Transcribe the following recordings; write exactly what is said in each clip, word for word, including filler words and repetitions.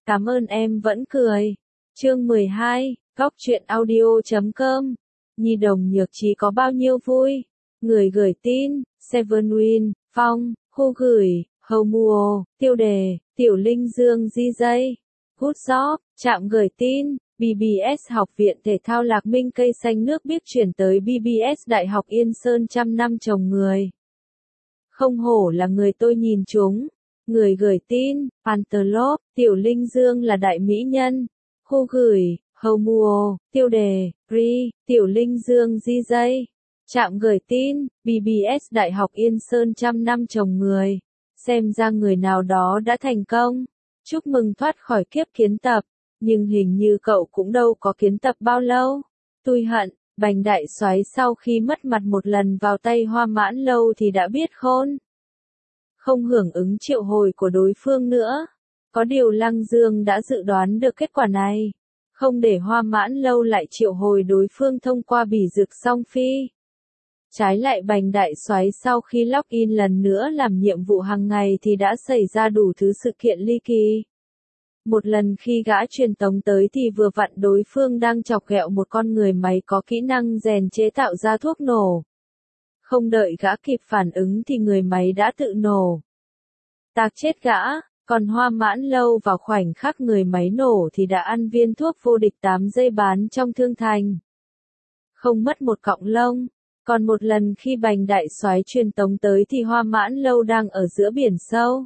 Cảm ơn em vẫn cười. Chương mười hai, góc truyện audio chấm com. Nhi đồng nhược trí có bao nhiêu vui. Người gửi tin, Seven Win, Phong, khu gửi, Hầu Mùa, tiêu đề, Tiểu Linh Dương di dây. Good job, trạm gửi tin, bê bê ét Học viện Thể thao Lạc Minh cây xanh nước biếc chuyển tới bê bê ét Đại học Yên Sơn trăm năm trồng người. Không hổ là người tôi nhìn chúng. Người gửi tin, Pantelope, Tiểu Linh Dương là đại mỹ nhân. Khu gửi, Hầu Mùa, tiêu đề, Pri, Tiểu Linh Dương di dây. Trạm gửi tin, bê bê ét Đại học Yên Sơn trăm năm trồng người. Xem ra người nào đó đã thành công. Chúc mừng thoát khỏi kiếp kiến tập. Nhưng hình như cậu cũng đâu có kiến tập bao lâu. Tui hận, Bành đại soái sau khi mất mặt một lần vào tay Hoa Mãn Lâu thì đã biết khôn. Không hưởng ứng triệu hồi của đối phương nữa. Có điều Lăng Dương đã dự đoán được kết quả này. Không để Hoa Mãn Lâu lại triệu hồi đối phương thông qua bỉ dực song phi. Trái lại Bành đại soái sau khi login lần nữa làm nhiệm vụ hàng ngày thì đã xảy ra đủ thứ sự kiện ly kỳ. Một lần khi gã truyền tống tới thì vừa vặn đối phương đang chọc ghẹo một con người máy có kỹ năng rèn chế tạo ra thuốc nổ. Không đợi gã kịp phản ứng thì người máy đã tự nổ. Tạc chết gã, còn Hoa Mãn Lâu vào khoảnh khắc người máy nổ thì đã ăn viên thuốc vô địch tám giây bán trong thương thành. Không mất một cọng lông. Còn một lần khi Bành đại soái truyền tống tới thì Hoa Mãn Lâu đang ở giữa biển sâu.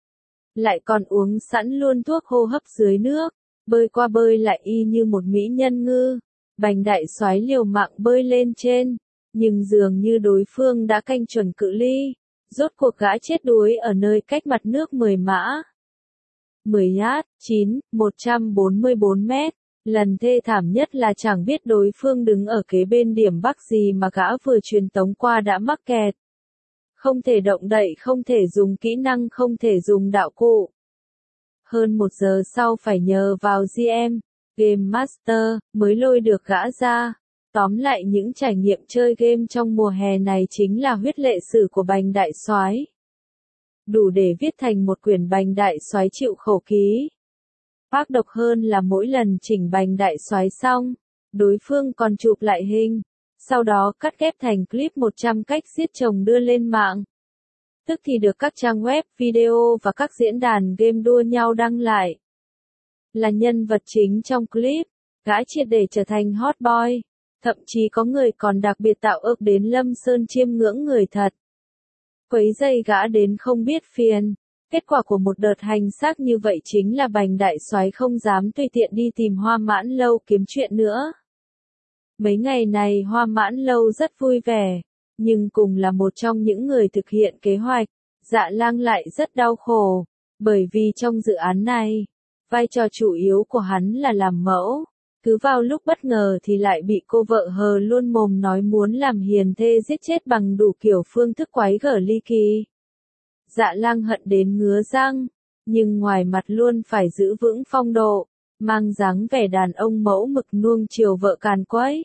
Lại còn uống sẵn luôn thuốc hô hấp dưới nước, bơi qua bơi lại y như một mỹ nhân ngư. Bành đại soái liều mạng bơi lên trên, nhưng dường như đối phương đã canh chuẩn cự ly, rốt cuộc gã chết đuối ở nơi cách mặt nước mười mã. mười yard, chín, một trăm bốn mươi bốn mét. Lần thê thảm nhất là chẳng biết đối phương đứng ở kế bên điểm bắc gì mà gã vừa truyền tống qua đã mắc kẹt. Không thể động đậy, không thể dùng kỹ năng, không thể dùng đạo cụ. Hơn một giờ sau phải nhờ vào giê em, Game Master, mới lôi được gã ra. Tóm lại những trải nghiệm chơi game trong mùa hè này chính là huyết lệ sử của Bành đại soái. Đủ để viết thành một quyển Bành đại soái chịu khổ ký. Phác độc hơn là mỗi lần chỉnh Bành đại soái xong, đối phương còn chụp lại hình. Sau đó cắt ghép thành clip một trăm cách giết chồng đưa lên mạng. Tức thì được các trang web, video và các diễn đàn game đua nhau đăng lại. Là nhân vật chính trong clip, gã triệt để trở thành hot boy. Thậm chí có người còn đặc biệt tạo ước đến Lâm Sơn chiêm ngưỡng người thật. Quấy dây gã đến không biết phiền. Kết quả của một đợt hành xác như vậy chính là Bành đại soái không dám tùy tiện đi tìm Hoa Mãn Lâu kiếm chuyện nữa. Mấy ngày này Hoa Mãn Lâu rất vui vẻ, nhưng cùng là một trong những người thực hiện kế hoạch, Dạ Lang lại rất đau khổ, bởi vì trong dự án này, vai trò chủ yếu của hắn là làm mẫu, cứ vào lúc bất ngờ thì lại bị cô vợ hờ luôn mồm nói muốn làm hiền thê giết chết bằng đủ kiểu phương thức quái gở ly kỳ. Dạ Lang hận đến ngứa răng, nhưng ngoài mặt luôn phải giữ vững phong độ, mang dáng vẻ đàn ông mẫu mực nuông chiều vợ càn quấy.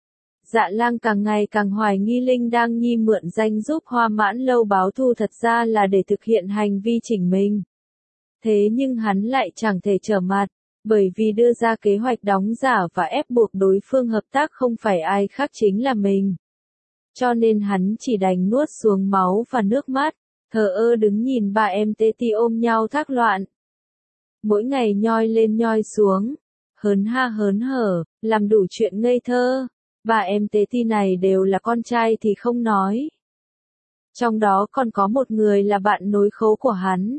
Dạ Lang càng ngày càng hoài nghi Linh Đang Nhi mượn danh giúp Hoa Mãn Lâu báo thù thật ra là để thực hiện hành vi chỉnh mình. Thế nhưng hắn lại chẳng thể trở mặt, bởi vì đưa ra kế hoạch đóng giả và ép buộc đối phương hợp tác không phải ai khác chính là mình. Cho nên hắn chỉ đành nuốt xuống máu và nước mắt, thờ ơ đứng nhìn ba em tê ti ôm nhau thác loạn. Mỗi ngày nhoi lên nhoi xuống, hớn ha hớn hở, làm đủ chuyện ngây thơ. Ba em tế ti này đều là con trai thì không nói. Trong đó còn có một người là bạn nối khố của hắn.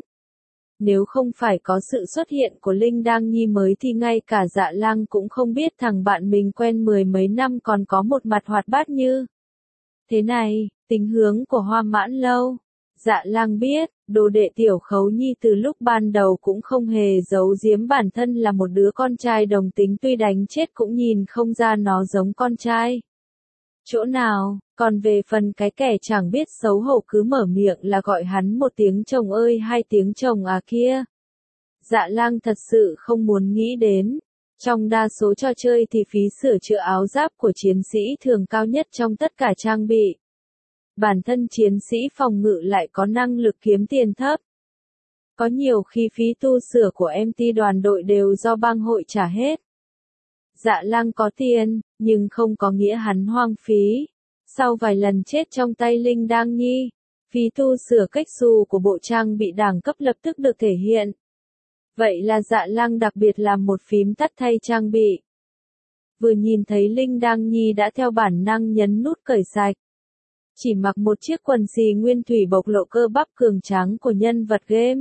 Nếu không phải có sự xuất hiện của Linh Đang Nhi mới thì ngay cả Dạ Lang cũng không biết thằng bạn mình quen mười mấy năm còn có một mặt hoạt bát như thế này. Tính hướng của Hoa Mãn Lâu, Dạ Lang biết, đồ đệ tiểu khấu nhi từ lúc ban đầu cũng không hề giấu giếm bản thân là một đứa con trai đồng tính, tuy đánh chết cũng nhìn không ra nó giống con trai. Chỗ nào, còn về phần cái kẻ chẳng biết xấu hổ cứ mở miệng là gọi hắn một tiếng chồng ơi hai tiếng chồng à kia. Dạ Lang thật sự không muốn nghĩ đến. Trong đa số trò chơi thì phí sửa chữa áo giáp của chiến sĩ thường cao nhất trong tất cả trang bị. Bản thân chiến sĩ phòng ngự lại có năng lực kiếm tiền thấp. Có nhiều khi phí tu sửa của em tê đoàn đội đều do bang hội trả hết. Dạ Lang có tiền, nhưng không có nghĩa hắn hoang phí. Sau vài lần chết trong tay Linh Đang Nhi, phí tu sửa cách xù của bộ trang bị đẳng cấp lập tức được thể hiện. Vậy là Dạ Lang đặc biệt làm một phím tắt thay trang bị. Vừa nhìn thấy Linh Đang Nhi đã theo bản năng nhấn nút cởi sạch. Chỉ mặc một chiếc quần xì nguyên thủy bộc lộ cơ bắp cường tráng của nhân vật game.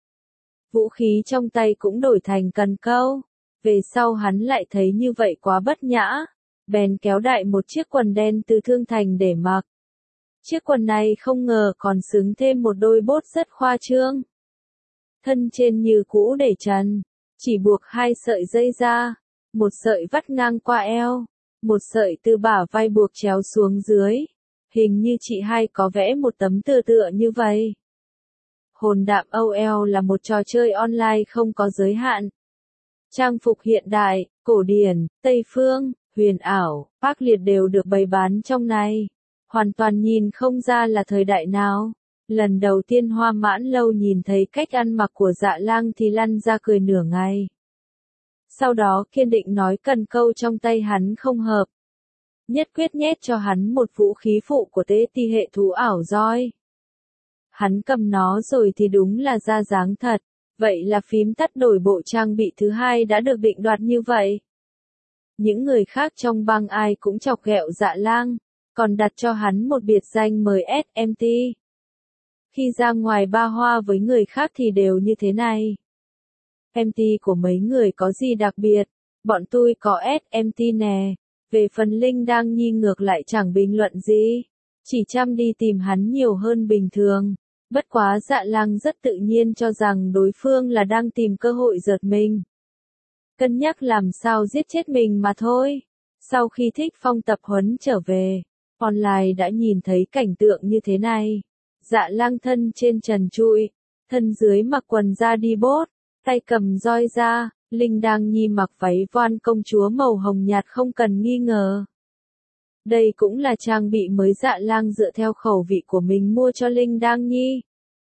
Vũ khí trong tay cũng đổi thành cần câu. Về sau hắn lại thấy như vậy quá bất nhã. Bèn kéo đại một chiếc quần đen từ thương thành để mặc. Chiếc quần này không ngờ còn xứng thêm một đôi bốt rất khoa trương. Thân trên như cũ để trần, chỉ buộc hai sợi dây ra, một sợi vắt ngang qua eo, một sợi từ bả vai buộc chéo xuống dưới. Hình như chị hai có vẽ một tấm tựa tựa như vậy. Hồn đạm âu eo là một trò chơi online không có giới hạn. Trang phục hiện đại, cổ điển, Tây phương, huyền ảo, phác liệt đều được bày bán trong này. Hoàn toàn nhìn không ra là thời đại nào. Lần đầu tiên Hoa Mãn Lâu nhìn thấy cách ăn mặc của Dạ Lang thì lăn ra cười nửa ngày. Sau đó kiên định nói cần câu trong tay hắn không hợp. Nhất quyết nhét cho hắn một vũ khí phụ của tế ti hệ thú ảo roi. Hắn cầm nó rồi thì đúng là ra dáng thật. Vậy là phím tắt đổi bộ trang bị thứ hai đã được định đoạt như vậy. Những người khác trong bang ai cũng chọc ghẹo Dạ Lang, còn đặt cho hắn một biệt danh mời ét em tê. Khi ra ngoài ba hoa với người khác thì đều như thế này. em tê của mấy người có gì đặc biệt, bọn tôi có ét em tê nè. Về phần Linh Đang Nhi ngược lại chẳng bình luận gì, chỉ chăm đi tìm hắn nhiều hơn bình thường. Bất quá Dạ Lang rất tự nhiên cho rằng đối phương là đang tìm cơ hội giật mình. Cân nhắc làm sao giết chết mình mà thôi. Sau khi Thích Phong tập huấn trở về, online đã nhìn thấy cảnh tượng như thế này. Dạ Lang thân trên trần trụi, thân dưới mặc quần da đi bốt, tay cầm roi ra. Linh Đang Nhi mặc váy voan công chúa màu hồng nhạt không cần nghi ngờ. Đây cũng là trang bị mới Dạ Lang dựa theo khẩu vị của mình mua cho Linh Đang Nhi.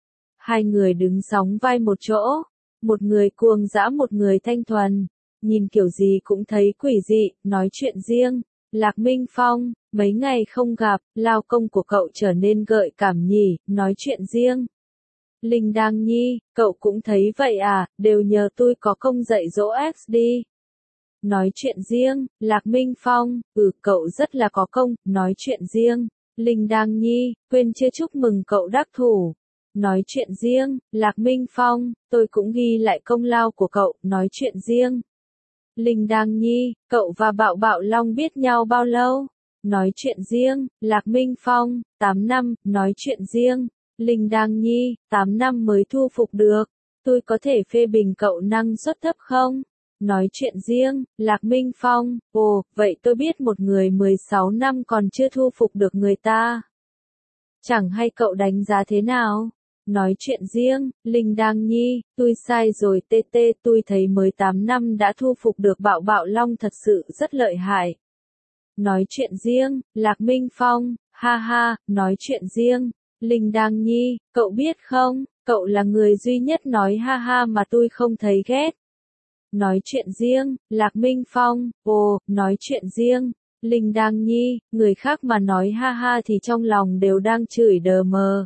Hai người đứng sóng vai một chỗ, một người cuồng dã một người thanh thuần, nhìn kiểu gì cũng thấy quỷ dị, nói chuyện riêng. Lạc Minh Phong, mấy ngày không gặp, lao công của cậu trở nên gợi cảm nhỉ, nói chuyện riêng. Linh Đang Nhi, cậu cũng thấy vậy à, đều nhờ tôi có công dạy dỗ X đi. Nói chuyện riêng, Lạc Minh Phong, ừ cậu rất là có công, nói chuyện riêng. Linh Đang Nhi, quên chưa chúc mừng cậu đắc thủ. Nói chuyện riêng, Lạc Minh Phong, tôi cũng ghi lại công lao của cậu, nói chuyện riêng. Linh Đang Nhi, cậu và Bạo Bạo Long biết nhau bao lâu? Nói chuyện riêng, Lạc Minh Phong, tám năm, nói chuyện riêng. Linh Đang Nhi, tám năm mới thu phục được. Tôi có thể phê bình cậu năng suất thấp không? Nói chuyện riêng, Lạc Minh Phong, ồ, vậy tôi biết một người mười sáu năm còn chưa thu phục được người ta. Chẳng hay cậu đánh giá thế nào? Nói chuyện riêng, Linh Đang Nhi, tôi sai rồi tê tê, tôi thấy mới tám năm đã thu phục được Bạo Bạo Long thật sự rất lợi hại. Nói chuyện riêng, Lạc Minh Phong, ha ha, nói chuyện riêng. Linh Đang Nhi, cậu biết không, cậu là người duy nhất nói ha ha mà tôi không thấy ghét. Nói chuyện riêng, Lạc Minh Phong, ồ, nói chuyện riêng. Linh Đang Nhi, người khác mà nói ha ha thì trong lòng đều đang chửi đờ mờ.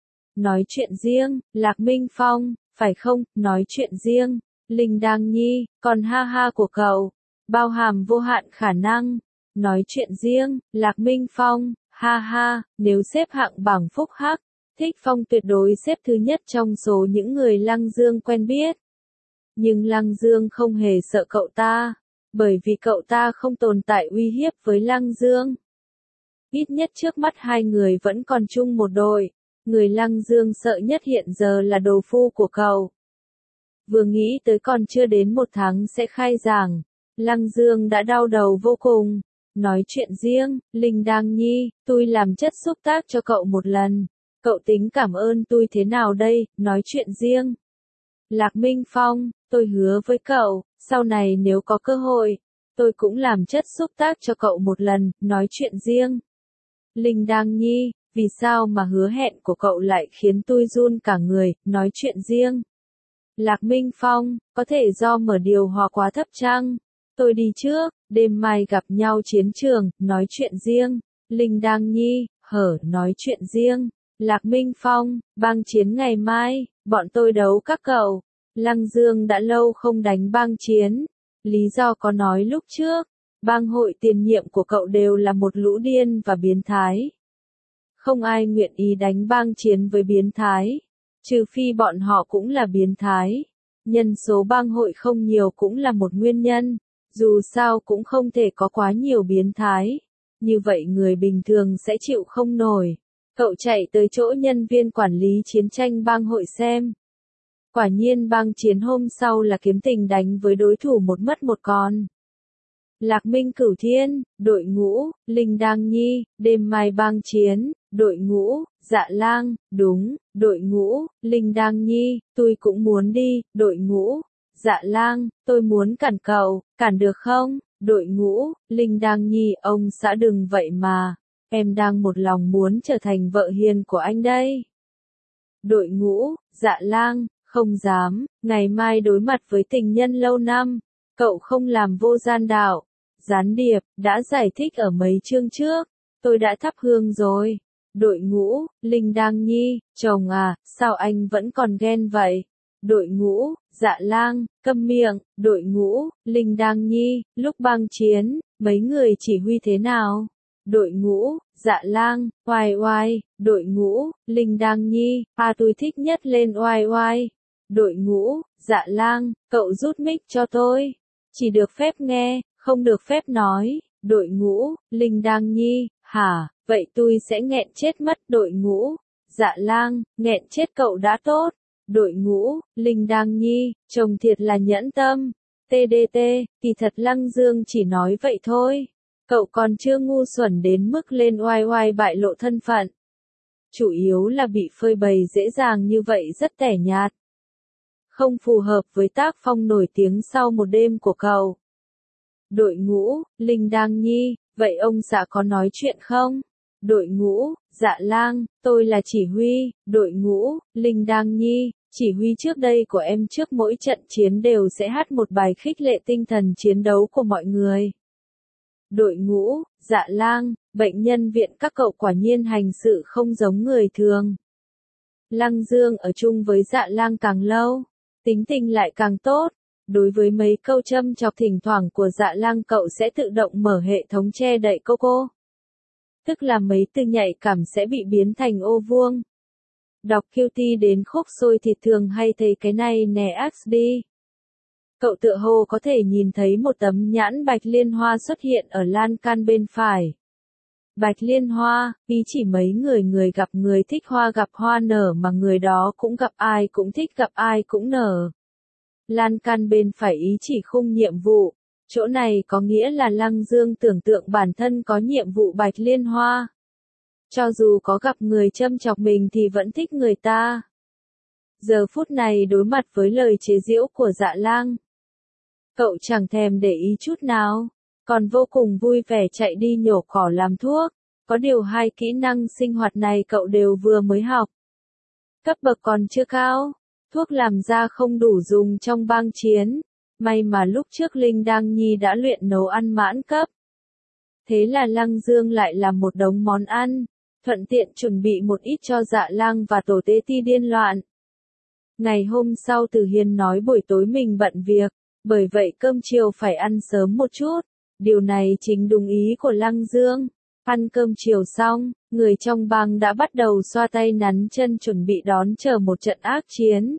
Nói chuyện riêng, Lạc Minh Phong, phải không, nói chuyện riêng. Linh Đang Nhi, còn ha ha của cậu, bao hàm vô hạn khả năng. Nói chuyện riêng, Lạc Minh Phong, ha ha, nếu xếp hạng bảng phúc hắc, Thích Phong tuyệt đối xếp thứ nhất trong số những người Lăng Dương quen biết. Nhưng Lăng Dương không hề sợ cậu ta, bởi vì cậu ta không tồn tại uy hiếp với Lăng Dương. Ít nhất trước mắt hai người vẫn còn chung một đội, người Lăng Dương sợ nhất hiện giờ là đồ phu của cậu. Vừa nghĩ tới còn chưa đến một tháng sẽ khai giảng, Lăng Dương đã đau đầu vô cùng. Nói chuyện riêng, Linh Đang Nhi, tôi làm chất xúc tác cho cậu một lần. Cậu tính cảm ơn tôi thế nào đây, nói chuyện riêng. Lạc Minh Phong, tôi hứa với cậu, sau này nếu có cơ hội, tôi cũng làm chất xúc tác cho cậu một lần, nói chuyện riêng. Linh Đang Nhi, vì sao mà hứa hẹn của cậu lại khiến tôi run cả người, nói chuyện riêng. Lạc Minh Phong, có thể do mở điều hòa quá thấp chăng? Tôi đi trước, đêm mai gặp nhau chiến trường, nói chuyện riêng. Linh Đang Nhi, hở, nói chuyện riêng. Lạc Minh Phong, bang chiến ngày mai, bọn tôi đấu các cậu. Lăng Dương đã lâu không đánh bang chiến. Lý do có nói lúc trước, bang hội tiền nhiệm của cậu đều là một lũ điên và biến thái. Không ai nguyện ý đánh bang chiến với biến thái, trừ phi bọn họ cũng là biến thái. Nhân số bang hội không nhiều cũng là một nguyên nhân, dù sao cũng không thể có quá nhiều biến thái. Như vậy người bình thường sẽ chịu không nổi. Cậu chạy tới chỗ nhân viên quản lý chiến tranh bang hội xem. Quả nhiên bang chiến hôm sau là kiếm tình đánh với đối thủ một mất một còn. Lạc Minh Cửu Thiên, đội ngũ, Linh Đang Nhi, đêm mai bang chiến, đội ngũ, Dạ Lang, đúng, đội ngũ, Linh Đang Nhi, tôi cũng muốn đi, đội ngũ, Dạ Lang, tôi muốn cản cậu, cản được không? Đội ngũ, Linh Đang Nhi, ông xã đừng vậy mà, em đang một lòng muốn trở thành vợ hiền của anh đây. Đội ngũ, Dạ Lang, không dám, ngày mai đối mặt với tình nhân lâu năm, cậu không làm vô gian đạo. Gián điệp, đã giải thích ở mấy chương trước, tôi đã thắp hương rồi. Đội ngũ, Linh Đang Nhi, chồng à, sao anh vẫn còn ghen vậy? Đội ngũ, Dạ Lang, câm miệng. Đội ngũ, Linh Đang Nhi, lúc bang chiến, mấy người chỉ huy thế nào? Đội ngũ, Dạ Lang, oai oai. Đội ngũ, Linh Đang Nhi, à tôi thích nhất lên oai oai. Đội ngũ, Dạ Lang, cậu rút mic cho tôi. Chỉ được phép nghe, không được phép nói. Đội ngũ, Linh Đang Nhi, hả, vậy tôi sẽ nghẹn chết mất. Đội ngũ, Dạ Lang, nghẹn chết cậu đã tốt. Đội ngũ, Linh Đang Nhi, chồng thiệt là nhẫn tâm. tê đê tê, kỳ thật Lăng Dương chỉ nói vậy thôi. Cậu còn chưa ngu xuẩn đến mức lên oai oai bại lộ thân phận. Chủ yếu là bị phơi bày dễ dàng như vậy rất tẻ nhạt. Không phù hợp với tác phong nổi tiếng sau một đêm của cậu. Đội ngũ, Linh Đang Nhi, vậy ông xã có nói chuyện không? Đội ngũ, Dạ Lang, tôi là chỉ huy. Đội ngũ, Linh Đang Nhi, chỉ huy trước đây của em trước mỗi trận chiến đều sẽ hát một bài khích lệ tinh thần chiến đấu của mọi người. Đội ngũ, Dạ Lang, bệnh nhân viện các cậu quả nhiên hành sự không giống người thường. Lăng Dương ở chung với Dạ Lang càng lâu, tính tình lại càng tốt. Đối với mấy câu châm chọc thỉnh thoảng của Dạ Lang cậu sẽ tự động mở hệ thống che đậy cô cô. Tức là mấy từ nhạy cảm sẽ bị biến thành ô vuông. Đọc Q T đến khúc sôi thịt thường hay thấy cái này nè X D. Cậu tựa hồ có thể nhìn thấy một tấm nhãn bạch liên hoa xuất hiện ở lan can bên phải. Bạch liên hoa, ý chỉ mấy người người gặp người thích hoa gặp hoa nở mà người đó cũng gặp ai cũng thích gặp ai cũng nở. Lan can bên phải ý chỉ khung nhiệm vụ, chỗ này có nghĩa là Lăng Dương tưởng tượng bản thân có nhiệm vụ bạch liên hoa. Cho dù có gặp người châm chọc mình thì vẫn thích người ta. Giờ phút này đối mặt với lời chế giễu của Dạ Lang, cậu chẳng thèm để ý chút nào, còn vô cùng vui vẻ chạy đi nhổ cỏ làm thuốc. Có điều hai kỹ năng sinh hoạt này cậu đều vừa mới học. Cấp bậc còn chưa cao. Thuốc làm ra không đủ dùng trong bang chiến. May mà lúc trước Linh Đang Nhi đã luyện nấu ăn mãn cấp. Thế là Lăng Dương lại làm một đống món ăn, thuận tiện chuẩn bị một ít cho Dạ Lang và tổ tế ti điên loạn. Ngày hôm sau Từ Hiên nói buổi tối mình bận việc, bởi vậy cơm chiều phải ăn sớm một chút. Điều này chính đúng ý của Lăng Dương. Ăn cơm chiều xong, người trong bang đã bắt đầu xoa tay nắn chân chuẩn bị đón chờ một trận ác chiến.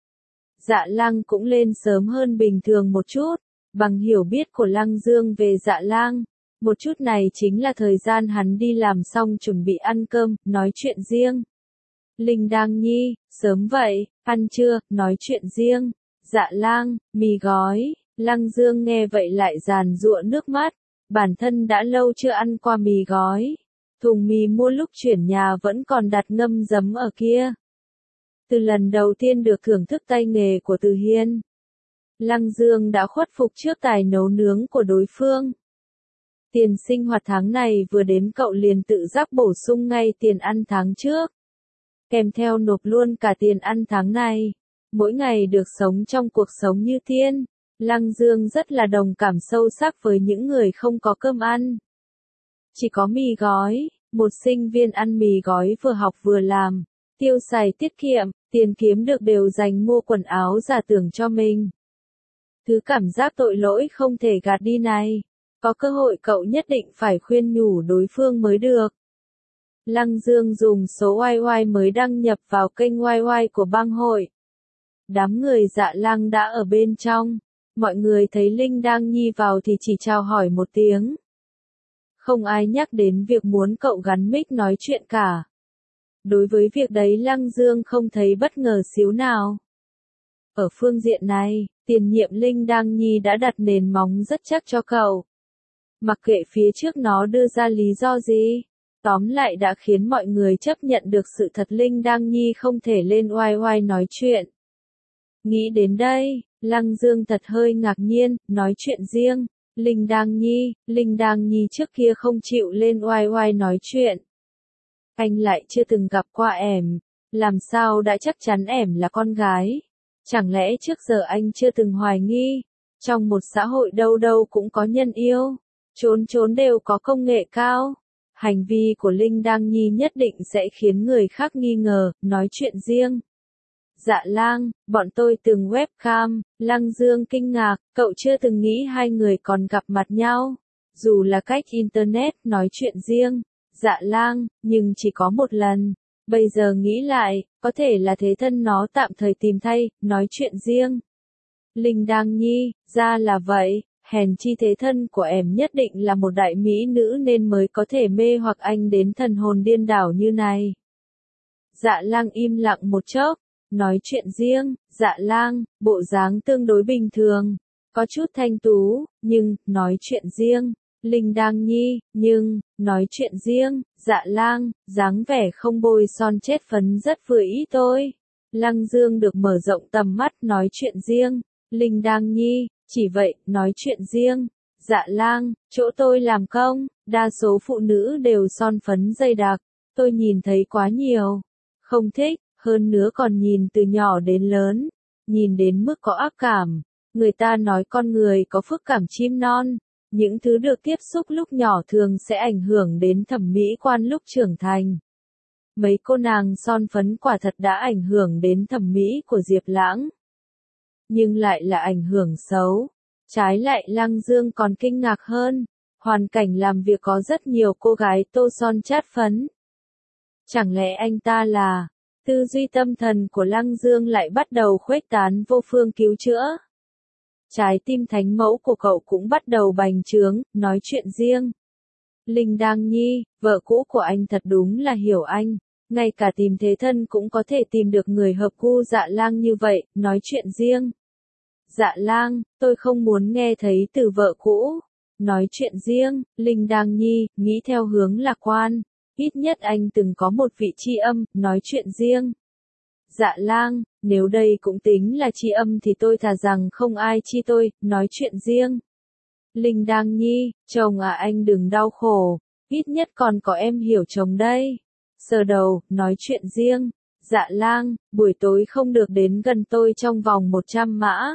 Dạ Lang cũng lên sớm hơn bình thường một chút, bằng hiểu biết của Lăng Dương về Dạ Lang. Một chút này chính là thời gian hắn đi làm xong chuẩn bị ăn cơm, nói chuyện riêng. Linh Đang Nhi, sớm vậy, ăn chưa, nói chuyện riêng. Dạ Lang, mì gói. Lăng Dương nghe vậy lại giàn giụa nước mắt. Bản thân đã lâu chưa ăn qua mì gói. Thùng mì mua lúc chuyển nhà vẫn còn đặt ngâm giấm ở kia. Từ lần đầu tiên được thưởng thức tay nghề của Từ Hiên, Lăng Dương đã khuất phục trước tài nấu nướng của đối phương. Tiền sinh hoạt tháng này vừa đến cậu liền tự giác bổ sung ngay tiền ăn tháng trước. Kèm theo nộp luôn cả tiền ăn tháng này. mỗi ngày được sống trong cuộc sống như tiên. Lăng Dương rất là đồng cảm sâu sắc với những người không có cơm ăn. Chỉ có mì gói, một sinh viên ăn mì gói vừa học vừa làm, tiêu xài tiết kiệm, tiền kiếm được đều dành mua quần áo giả tưởng cho mình. Thứ cảm giác tội lỗi không thể gạt đi này, có cơ hội cậu nhất định phải khuyên nhủ đối phương mới được. Lăng Dương dùng số oai oai mới đăng nhập vào kênh oai oai của bang hội. Đám người Dạ Lang đã ở bên trong, mọi người thấy Linh Đang Nhi vào thì chỉ chào hỏi một tiếng. Không ai nhắc đến việc muốn cậu gắn mic nói chuyện cả. Đối với việc đấy Lăng Dương không thấy bất ngờ xíu nào. Ở phương diện này, tiền nhiệm Linh Đang Nhi đã đặt nền móng rất chắc cho cậu. Mặc kệ phía trước nó đưa ra lý do gì, tóm lại đã khiến mọi người chấp nhận được sự thật Linh Đang Nhi không thể lên oai oai nói chuyện. Nghĩ đến đây, Lăng Dương thật hơi ngạc nhiên, nói chuyện riêng. Linh Đang Nhi, Linh Đang Nhi trước kia không chịu lên oai oai nói chuyện. Anh lại chưa từng gặp qua ẻm, làm sao đã chắc chắn ẻm là con gái? Chẳng lẽ trước giờ anh chưa từng hoài nghi, trong một xã hội đâu đâu cũng có nhân yêu, chốn chốn đều có công nghệ cao. Hành vi của Linh Đang Nhi nhất định sẽ khiến người khác nghi ngờ, nói chuyện riêng. Dạ Lang, bọn tôi từng webcam, Lăng Dương kinh ngạc, cậu chưa từng nghĩ hai người còn gặp mặt nhau, dù là cách internet nói chuyện riêng. Dạ Lang, nhưng chỉ có một lần, bây giờ nghĩ lại, có thể là thế thân nó tạm thời tìm thay, nói chuyện riêng. Linh Đang Nhi, ra là vậy, hèn chi thế thân của em nhất định là một đại mỹ nữ nên mới có thể mê hoặc anh đến thần hồn điên đảo như này. Dạ Lang im lặng một chốc. Nói chuyện riêng, Dạ Lang, bộ dáng tương đối bình thường, có chút thanh tú, nhưng, nói chuyện riêng, Linh Đang Nhi, nhưng, nói chuyện riêng, Dạ Lang, dáng vẻ không bôi son chết phấn rất vừa ý tôi. Lăng Dương được mở rộng tầm mắt nói chuyện riêng, Linh Đang Nhi, chỉ vậy, nói chuyện riêng, Dạ Lang, chỗ tôi làm công, đa số phụ nữ đều son phấn dày đặc, tôi nhìn thấy quá nhiều, không thích. Hơn nữa còn nhìn từ nhỏ đến lớn, nhìn đến mức có ác cảm. Người ta nói con người có phước cảm chim non, những thứ được tiếp xúc lúc nhỏ thường sẽ ảnh hưởng đến thẩm mỹ quan lúc trưởng thành. Mấy cô nàng son phấn quả thật đã ảnh hưởng đến thẩm mỹ của Diệp Lãng. Nhưng lại là ảnh hưởng xấu. Trái lại Lăng Dương còn kinh ngạc hơn, hoàn cảnh làm việc có rất nhiều cô gái tô son chát phấn. Chẳng lẽ anh ta là... Tư duy tâm thần của Lăng Dương lại bắt đầu khuếch tán vô phương cứu chữa. Trái tim thánh mẫu của cậu cũng bắt đầu bành trướng, nói chuyện riêng. Linh Đang Nhi, vợ cũ của anh thật đúng là hiểu anh, ngay cả tìm thế thân cũng có thể tìm được người hợp gu Dạ Lang như vậy, nói chuyện riêng. Dạ Lang, tôi không muốn nghe thấy từ vợ cũ. Nói chuyện riêng, Linh Đang Nhi, nghĩ theo hướng lạc quan. Ít nhất anh từng có một vị tri âm, nói chuyện riêng. Dạ Lang, nếu đây cũng tính là tri âm thì tôi thà rằng không ai chi tôi, nói chuyện riêng. Linh Đang Nhi, chồng à anh đừng đau khổ, ít nhất còn có em hiểu chồng đây. Sờ đầu, nói chuyện riêng. Dạ Lang, buổi tối không được đến gần tôi trong vòng một trăm mã.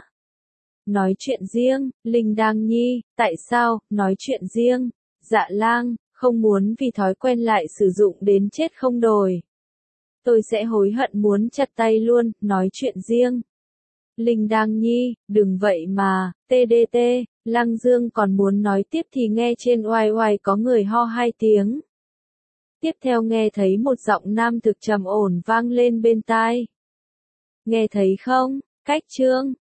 Nói chuyện riêng, Linh Đang Nhi, tại sao, nói chuyện riêng. Dạ Lang, không muốn vì thói quen lại sử dụng đến chết không đổi. Tôi sẽ hối hận muốn chặt tay luôn, nói chuyện riêng. Linh Đang Nhi, đừng vậy mà, tê đê tê, Lăng Dương còn muốn nói tiếp thì nghe trên oai oai có người ho hai tiếng. Tiếp theo nghe thấy một giọng nam thực trầm ổn vang lên bên tai. Nghe thấy không, cách chương.